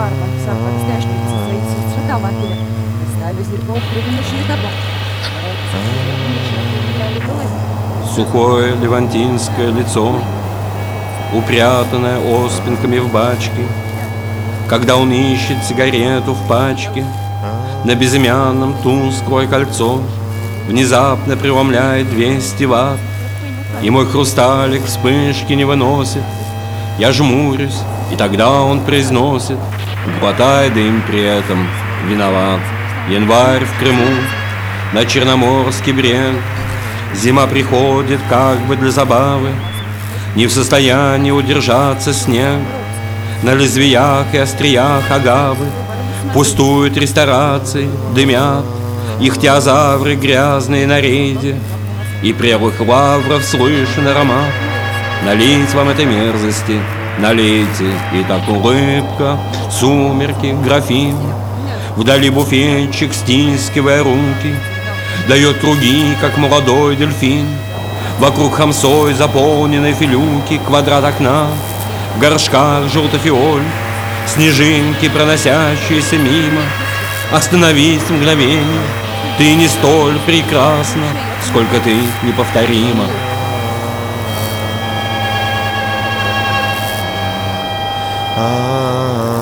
Сухое левантинское лицо, упрятанное оспинками в бачке, когда он ищет сигарету в пачке, на безымянном тусклое кольцо внезапно преломляет 200 ватт, и мой хрусталик вспышки не выносит. Я жмурюсь, и тогда он произносит: хватай дым при этом, виноват. Январь в Крыму, на Черноморский брег, зима приходит как бы для забавы, не в состоянии удержаться снег. На лезвиях и остриях агавы пустуют ресторации, дымят их теозавры грязные на рейде, и прелых лавров слышен аромат. Налить вам этой мерзости, налейте, и так улыбка, сумерки, графин. Вдали буфетчик, стискивая руки, дает круги, как молодой дельфин. Вокруг хамсой заполненной филюки, квадрат окна, в горшках желтофиоль, снежинки, проносящиеся мимо. Остановись мгновение, ты не столь прекрасна, сколько ты неповторима. А-а-а.